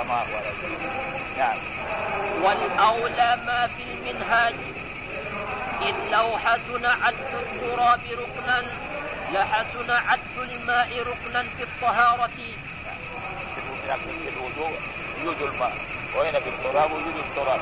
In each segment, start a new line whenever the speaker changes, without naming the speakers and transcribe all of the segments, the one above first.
السماء والأرض. نعم.
والأولى ما في المنهاج، إذ لو حسن عد التراب ركنا لحسن عد الماء ركنا في الطهارة.
في الوضوء وجود الماء، وهنا في التراب وجود التراب.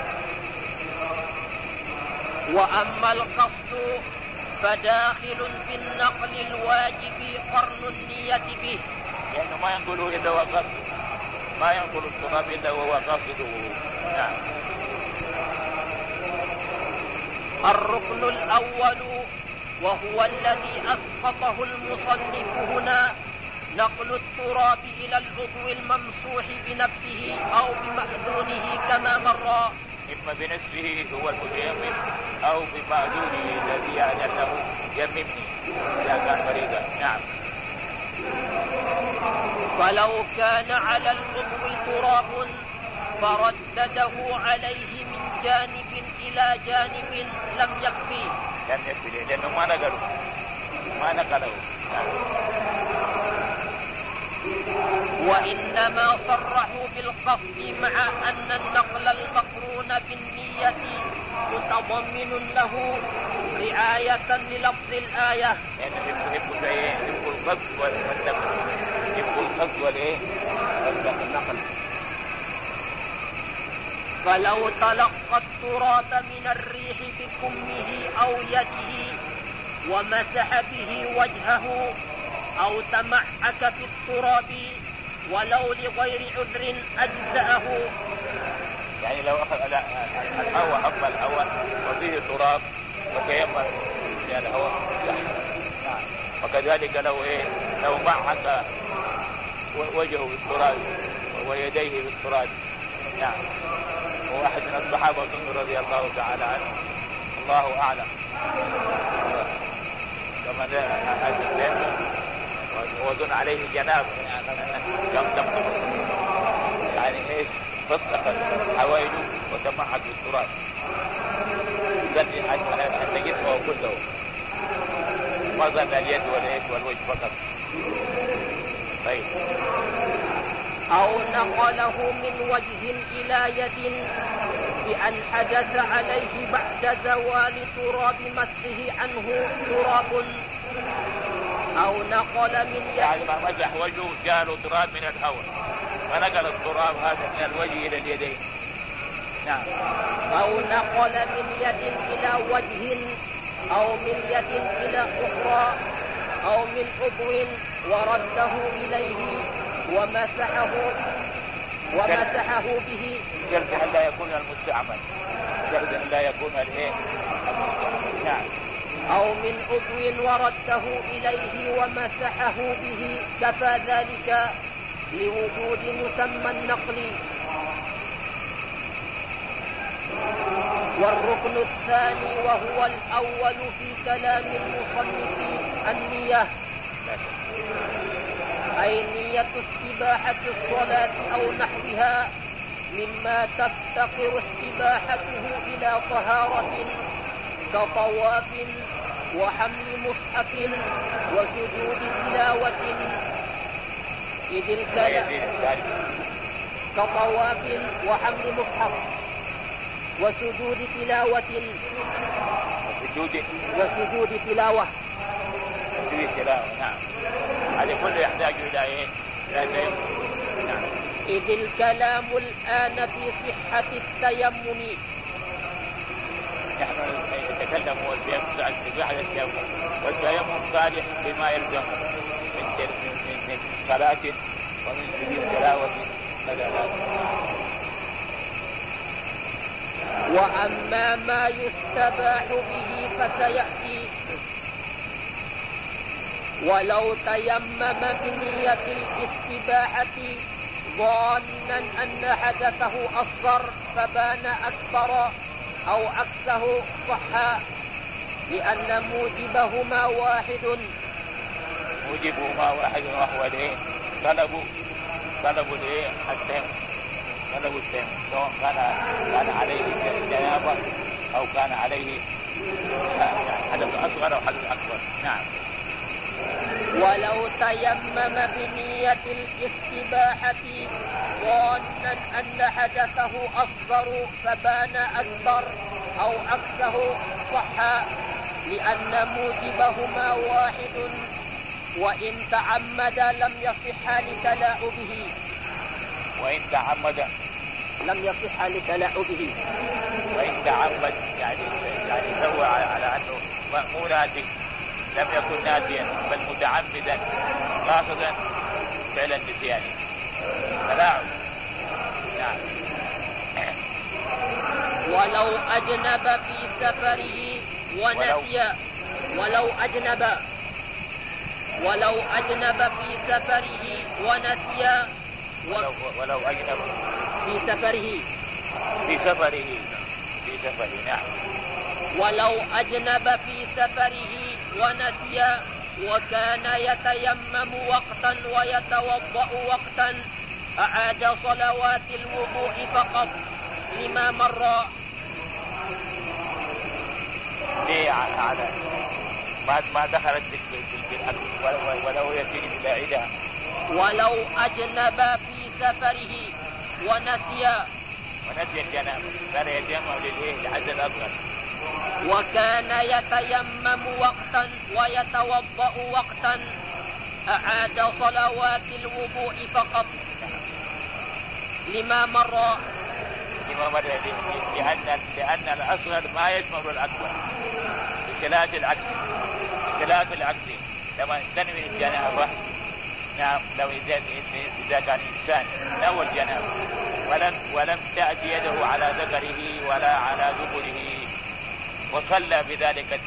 وأما القصد فداخل في النقل الواجب قرن النية به،
يعني ما ينقل إلا وقصد، ما ينقل التراب إلا وهو قصده. نعم.
الركن الأول وهو الذي أسقطه المصنف هنا نقل التراب إلى العضو الممسوح بنفسه أو بمأذونه كما مر،
إما بنفسه هو المتيمم أو بمأذونه الذي يعني أنه يممني إذا كان مريضا. نعم.
فلو كان على العضو تراب فردده عليه من جانب إلى جانب لم يكفي،
لأنه ما نقله.
وإنما صرحوا بالقصد مع أن النقل المقرون بالنية متضمن له رعاية للفظ الآية.
يعني يبقوا القصد والنقل، يبقوا القصد والنقل.
فلو تلقى التراب من الريح بكمه أو يده ومسح به وجهه أو تمعك في التراب ولو لغير عذر أجزأه.
يعني لو أخذ الأول وفيه تراب وتيمم يعني هو. وكذلك لو معك وجهه بالتراب ويديه بالتراب. نعم. وواحد من الصحابة رضي الله تعالى عنه الله أعلم كما هذا التيمم وظن عليه جناب يعني ايش فاستقل حوائله وتمعك بالتراب ظن أن جسمه كله، ما ظن اليد والوجه فقط. طيب.
أو نقله من وجه إلى يد بأن حدث عليه بعد زوال تراب مسحه عنه تراب، أو نقل من يد
يعني ما مسح وجهه جاله تراب من الهواء فنقل التراب هذا من الوجه إلى اليدين. نعم.
أو نقل من يد إلى وجه أو من يد إلى أخرى أو من عضو ورده إليه ومسحه به
جرد أن لا يكون المستعمل، جرد أن لا يكون نعم.
أو من عضو ورده إليه ومسحه به كفى ذلك لوجود مسمى النقل. والركن الثاني وهو الأول في كلام المصنف النية، أي نية استباحة الصلاة أو نحوها مما تفتقر استباحته إلى طهارة كطواف وحمل مصحف وسجود تلاوة. إذ الكلام كطواف وحمل مصحف وسجود تلاوة وسجود تلاوة.
نعم. هذا كله يحتاج إلى إيه؟ نعم.
إذ الكلام الآن في صحة التيمم.
نحن نتكلم عن استباحة التيمم، والتيمم صالح بما يلزم من صلاة ومن سجود تلاوة.
وأما ما يستباح به فسيأتي. ولو تيمم بنية الاستباحة ظانا أن حدثه أصغر فبان أكبر أو عكسه صح، لأن موجبهما واحد.
وهو طلب التيمم سواء كان عليه جنابة أو كان عليه حدث أصغر أو حدث أكبر. نعم.
ولو تيمم بنية الاستباحة ظانا أن حدثه أصغر فبان أكبر أو عكسه صح، لأن موجبهما واحد، وإن تعمد لم يصح لتلاعبه.
وإن تعمد
لم يصح لتلاعبه.
وإن تعمد يعني سوى على أنه مو ناسي، لم يكن ناسيا بل متعمدا قاصدا فعل النسيان تلاعب. نعم.
ولو أجنب في سفره ونسي. ولو أجنب في سفره ونسي.
ولو أجنب
في سفره.
نعم.
ولو أجنب في سفره ونسي وكان يتيمم وقتا ويتوضأ وقتا أعاد صلوات الوضوء فقط لما مر.
ليه على ما دخلت بالأكل ولو يتيجي ببعيدها.
ولو أجنب في سفره ونسي
الجنابة كان يتيمم للحدث الأصغر،
وكان يتيمم وقتا ويتوضأ وقتا أعاد صلوات الوضوء فقط لما مر.
لأن الأصغر ما يشمل الأكبر بخلاف العكس. لما تنوي الجنابة، نعم، لو إذا كان إنسان نوى الجنابة ولم تأتي يده على ذكره ولا على دبره وصلى بذلك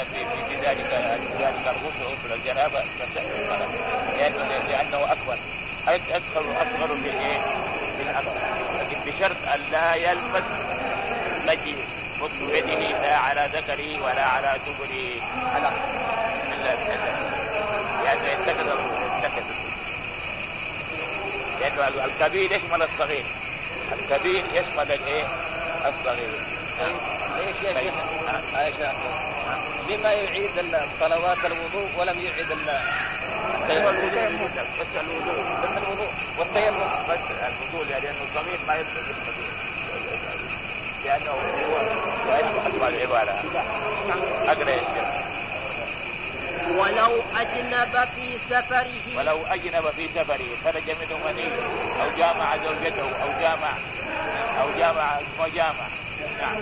الغسل الجنابة لأنه أكبر أكبر بالأكبر، لكن بشرط أن لا يلمس مجي خطو يده لا على ذكره ولا على دبره يعني يتكد لأنه الكبير يشمل الصغير. الصغير.
ليش يا شيخ عائشة لما يعيد الصلوات الوضوء ولم يعيد التيمم؟ بس الوضوء والتيمم
بس الوضوء، لأنه الصغير ما يدخل في الكبير، لأنه هو أكبر العبادة. أقرأ يا شيخ.
ولو أجنب في سفره
خرج منه مني أو جامع زوجته أو جامع نعم.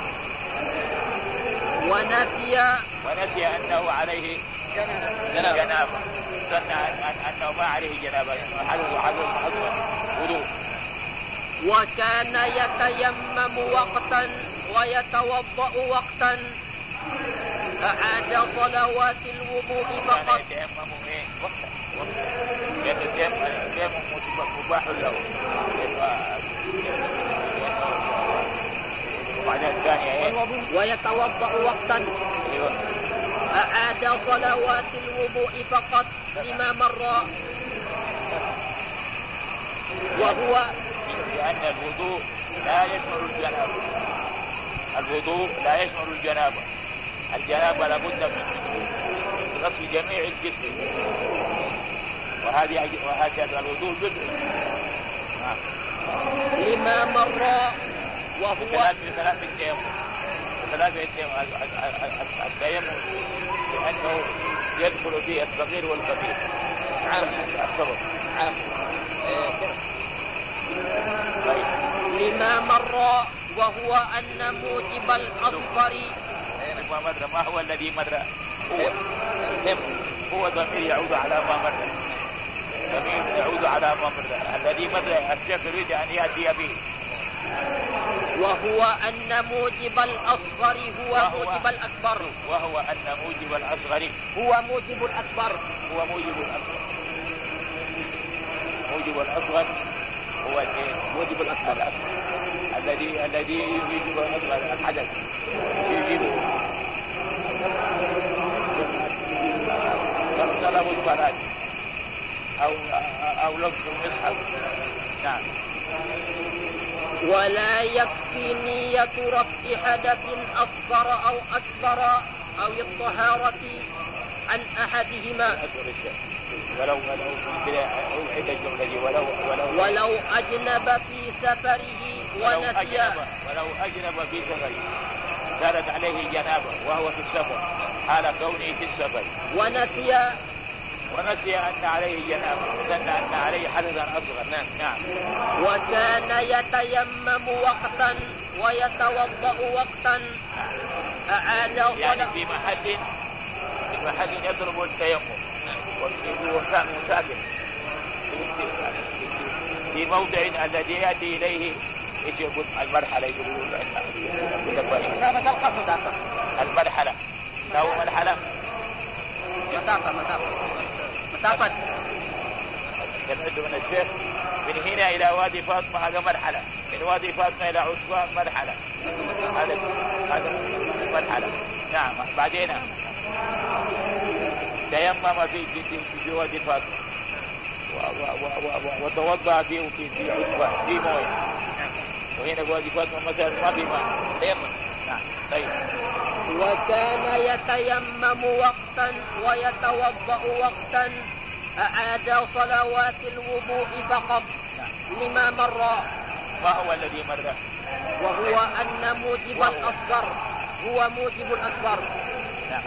ونسي أنه عليه جنابة، ظن أنه ما عليه جنابة، حدث وضوء.
وكان يتيمم وقتا ويتوضأ وقتا أعاد صلوات الوضوء فقط.
التيمم مباح له، وبعدين الثانية
ويتوضأ وقتا أعاد صلوات الوضوء فقط لما مر. وهو
لأن الوضوء لا يشمل الجنابة. الجنابة لابد من غسل جميع الجسم، وهذا الوضوء جزء
لما مر. وهو
بخلاف التيمم لأنه يدخل فيه الصغير والكبير.
لما مر. وهو أن موجب الأصغر
ما هو الذي مر؟ هو ضمير يعود على ما مر. الذي مر الشيخ يريد أن يأتي به.
وهو أن موجب الأصغر هو موجب الأكبر.
وهو أن موجب الأصغر
هو موجب الأكبر.
موجب الأصغر هو
موجب الأكبر
الذي يوجب الأصغر الحدث يوجبه طلب الصلاة أو لبس المصحف. نعم.
ولا يكفي نية رفع حدث أصغر أو أكبر أو الطهارة عن أحدهما. ولو أجنب في سفره ونسي.
ولو أجنب في سفره كانت عليه جنابة وهو في السفر حال كونه في السفر ونسي أن عليه جنابة وظن أن عليه حدثا أصغر. نعم.
وكان يتيمم وقتا ويتوضأ وقتا أعاد صلاة
يعني في محل يطلب التيمم وكان مسافر في موضع الذي يأتي إليه ايش يقول المرحلة يقولون
مسافة القصد
المرحلة له مرحلة
مسافة
سمعت من الشيخ من هنا إلى وادي فاطمة هذا مرحلة، من وادي فاطمة إلى عسوان مرحلة، هذا مرحلة. نعم. بعدين تيمم في وادي فاطمة وتوضأ في عسوان في مويه، وهنا في وادي فاطمة مثلا ما في ماء تيمم. نعم. طيب.
وكان يتيمم وقتا ويتوضأ وقتا أعاد صلوات الوضوء فقط لما مر.
ما هو الذي مر؟
وهو أن موجب الأصغر هو موجب الأكبر.
نعم.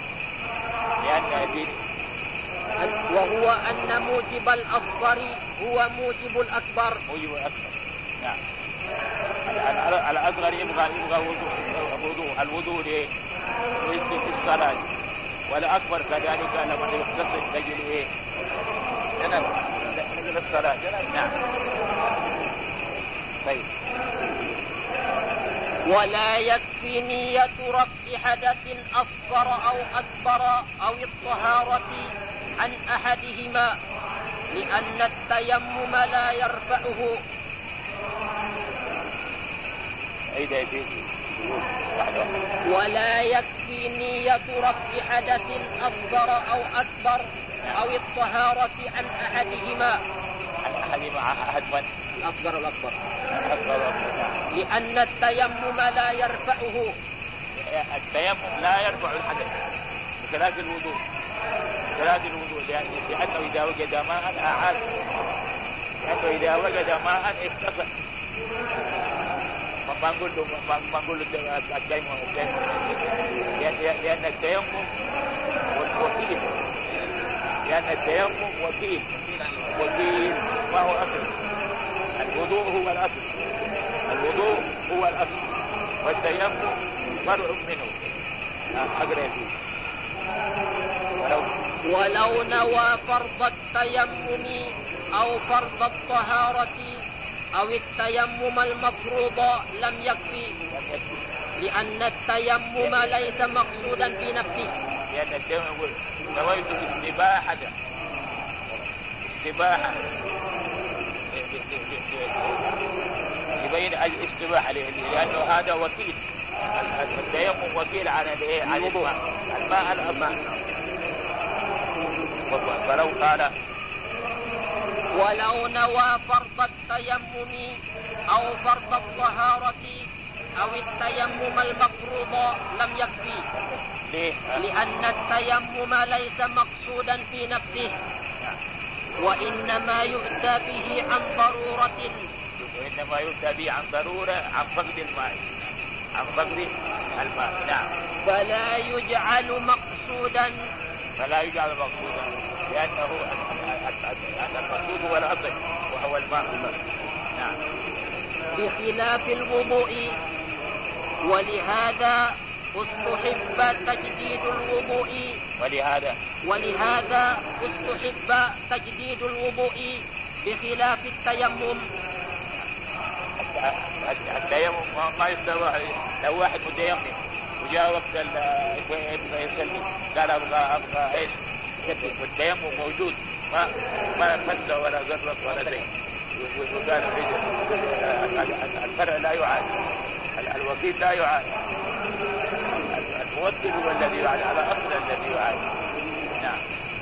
وهو أن موجب الأصغر هو موجب الأكبر.
نعم. الأصغر يبغى الوضوء للصلاة، والأكبر كذلك لما يتصل تجري نجل الصلاة. نعم. طيب.
ولا يكفي نية رفع حدث أصغر أو أكبر أو الطهارة عن أحدهما لأن التيمم لا يرفعه. ولا يكفي نية رفع حدث أصغر أو أكبر أو الطهارة عن أحدهما الأصغر والأكبر لأن التيمم لا يرفعه.
التيمم لا يرفع الحدث بخلاف الوضوء لأنه إذا وجد ماء أعاد، لأنه إذا وجد ماء اختصر. ما نقول له التيمم لأن التيمم وكيل، ما هو أصل. الوضوء هو الأصل والتيمم فرع منه.
ولو نوى فرض التيمم أو فرض الطهارة أو التيمم المفروض لم يكفي، لأن التيمم ليس مقصودا في نفسه.
لأن التيمم نويت استباحة يبين الاستباحة لأنه هذا وكيل. التيمم وكيل عن الماء الأصل. فلو قال
ولو نوى فرض التيمم أو فرض الطهارة أو التيمم المفروض لم يكفي. لأن التيمم ليس مقصودا في نفسه، وإنما يؤتى به عن ضرورة، عن فقد الماء. نعم. فلا يجعل مقصودا
لأنه المقصود هو الأصل وهو الماء. نعم.
بخلاف الوضوء. ولهذا استحب تجديد الوضوء. ولهذا استحب تجديد الوضوء بخلاف التيمم.
التيمم ما يستوى. لو واحد متيمم وجاء وقت يبغى يصلي قال أبغى إيش والتيمم موجود، ما مسه ولا قرب ولا شيء، وقال الفرع لا يعاد، الوكيل لا يعاد، الموكل هو الذي يعاد على أصل الذي يعاد. نعم.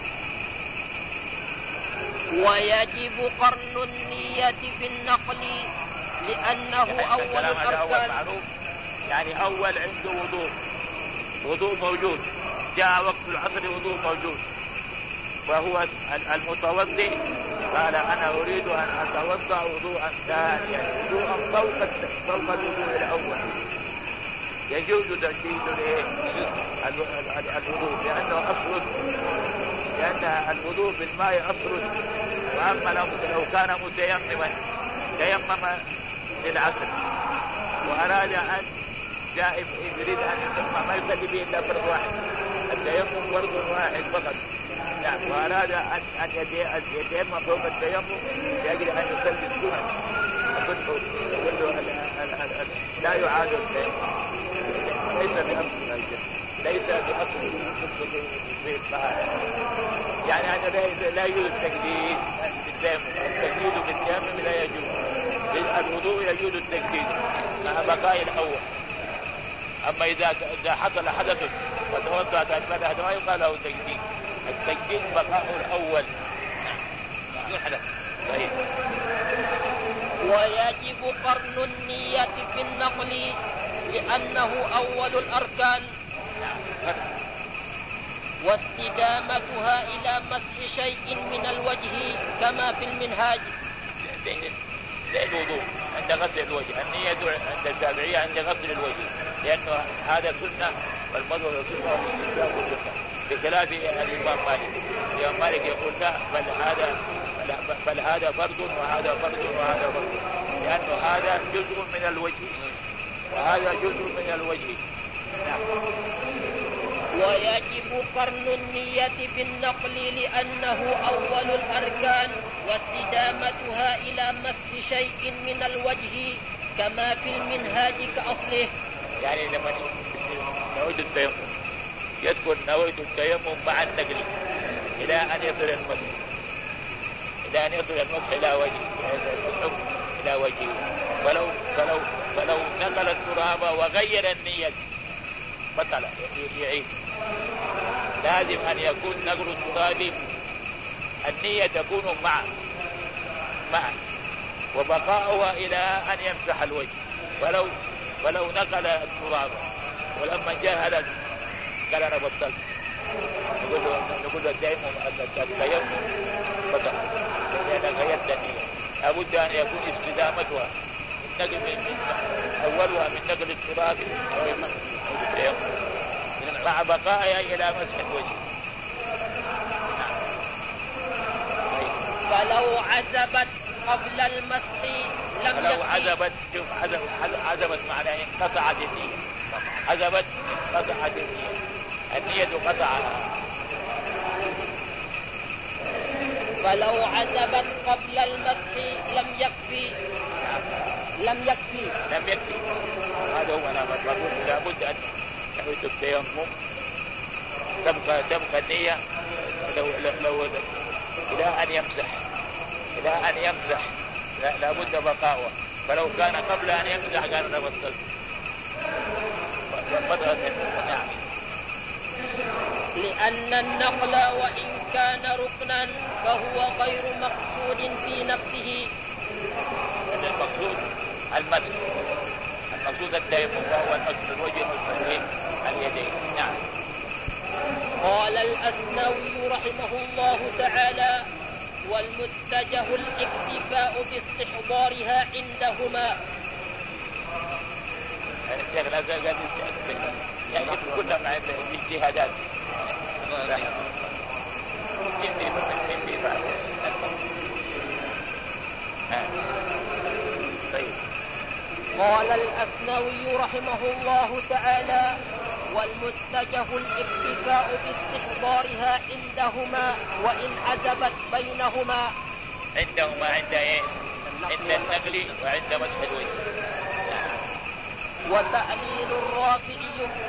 ويجب قرن النية في النقل لأنه أول الأركان.
يعني أول عنده وضوء موجود، جاء وقت العصر وضوء موجود، وهو المتوضئ قال أنا أريد أن أتوضأ وضوءا ثانيا، وضوءا فوق الوضوء الأول. يجوز تجديد الوضوء لأنه أصل، لأن الوضوء بالماء أصل. وأما لو كان متيمما تيمم للعصر وأراد أن جائب يريد أن يتيمم ما يصلي به إلا فرض واحد، التيمم فرض واحد فقط. نعم. وأراد أن يتيمم فوق التيمم لأجل أن يصلي السنن يقول لا يعاد التيمم، ليس بأصل ليس بأصل في الطهارة. يعني هذا لا يجوز التجديد بالتيمم، التجديد بالتيمم لا يجوز. الوضوء يجوز التجديد مع بقاء الأول. أما إذا حصل حدث وتوضأت أجمالها ما يقال له تجديد، التجديد بقاء الأول. بدون حدث. طيب.
ويجب قرن النية في النقل لأنه أول الأركان، واستدامتها إلى مسح شيء من الوجه كما في المنهاج.
زي الوضوء عند غسل الوجه، النية عند الشافعية عند غسل الوجه، لأنه هذا سنة والمضغ سنة والاستنشاق سنة، بخلاف الإمام مالك. الإمام مالك يقول لا، بل هذا فرض وهذا فرض وهذا فرض، لأنه هذا جزء من الوجه وهذا جزء من الوجه. نعم.
ويجب قرن النية بالنقل لأنه أول الأركان، واستدامتها إلى مسح شيء من الوجه كما في المنهاج كأصله.
يعني لما نويت التيمم يذكر نويت التيمم مع النقل إلى أن يصل المسح، إلى أن يصل المسح إلى وجهه، إلى وجهه. فلو نقل التراب وغير النية بطل يعيد. لازم أن يكون نقل التراب النية تكون معا وبقاؤها إلى أن يمسح الوجه. ولو نقل التراب ولما جاء قال أنا بطلت، نقول له التيمم بطل لأن غيرت النية. لابد أن يكون استدامتها النقل أولها من نقل التراب مع بقائها إلى مسح الوجه.
فلو عزبت قبل المسح لم
لو عزبت معناه انقطعت النية. عزبت انقطعت النية قطعها.
فلو عزبت قبل المسح لم يكفي.
هذا هو أنا بقول لابد أن نعيد التيمم تبقى النية لو إلى أن يمسح لابد بقاؤه. فلو كان قبل أن يمسح كان نبطل. نعم.
لأن النقل وإن كان ركنا فهو غير مقصود في نفسه.
المقصود المسح، المقصود التيمم وهو المسح الوجه والوجهين اليدين. نعم.
قال الأسنوي رحمه الله تعالى: والمتجه الاكتفاء باستحضارها عندهما.
الشيخ لا زال يعني كلها مع الاجتهادات.
قال الأسنوي رحمه الله تعالى: والمتجه الاكتفاء باستحضارها عندهما وإن عزبت بينهما.
عندهما عند ايه؟ عند النقل وعند مسح الوجه.
وتعليل الرافع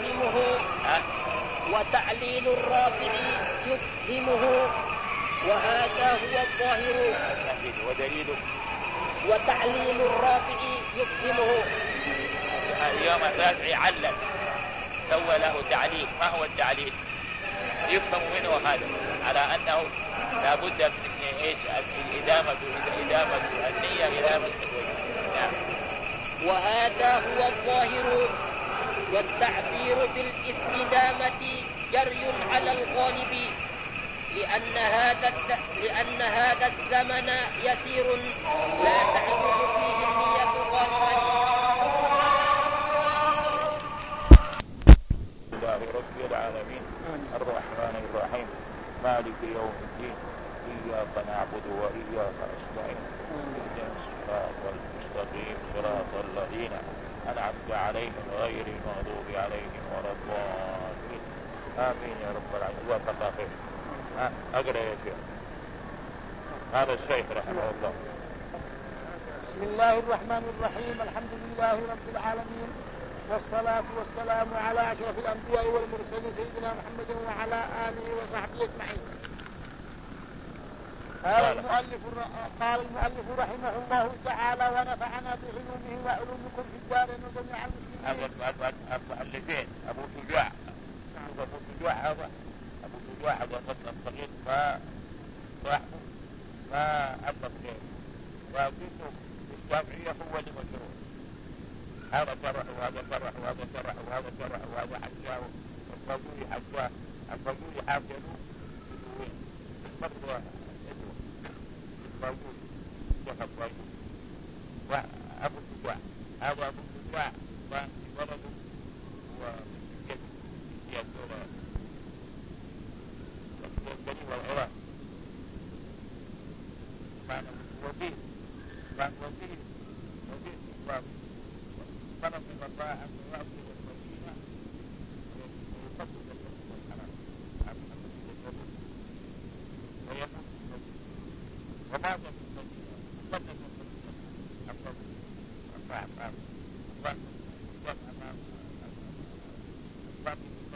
يفهمه وهذا هو الظاهر.
ودليله
وتعليل الرافع يفهمه.
اليوم الرافع علل سوى له تعليل. ما هو التعليل؟ يفهم منه هذا على أنه لا بد من إيش؟ الإدامة النية إلى مسح الوجه. نعم.
وهذا هو الظاهر. والتعبير بالاستدامة جري على الغالب، لأن هذا الزمن يسير لا تحصل فيه النية غالبا.
لله رب العالمين الرحمن الرحيم مالك يوم الدين إياك نعبد وإياك نستعين اهدنا الصراط المستقيم صراط الذين أنعمت عليهم غير المغضوب عليهم ولا الضالين آمين يا رب العالمين. جزاك الله خير. أقرأ يا شيخ. هذا الشيخ رحمه الله.
بسم الله الرحمن الرحيم. الحمد لله رب العالمين والصلاة والسلام على أشرف الأنبياء والمرسلين سيدنا محمد وعلى آله وصحبه أجمعين. قال المؤلف رحمه الله تعالى ونفعنا بعلومه وعلومكم في الدارين وجميع المسلمين.
المؤلفين أبو شجاع هذا أبو شجاع هذا الصغير صاحبه ما أبقى غيره وقلت الشافعية هو اللي مشروع. هذا شرح وهذا شرح وهذا شرح وهذا شرح وهذا حجاه والفضولي حجاه الفضولي حافظوه بدوين الفضل الفضولي شيخ الفضولي وأبو شجاع هذا أبو شجاع كان في بلده ومن الدولة البني والعراق كان وزير في الصابر طلب من الله أن يعطي المدينة ويقدم المسجد الحرام عن المسجد النبوي ويموت في المدينة ومات في المدينة قدم المدينة النبوي أربع أمام وجمع أمام الصابر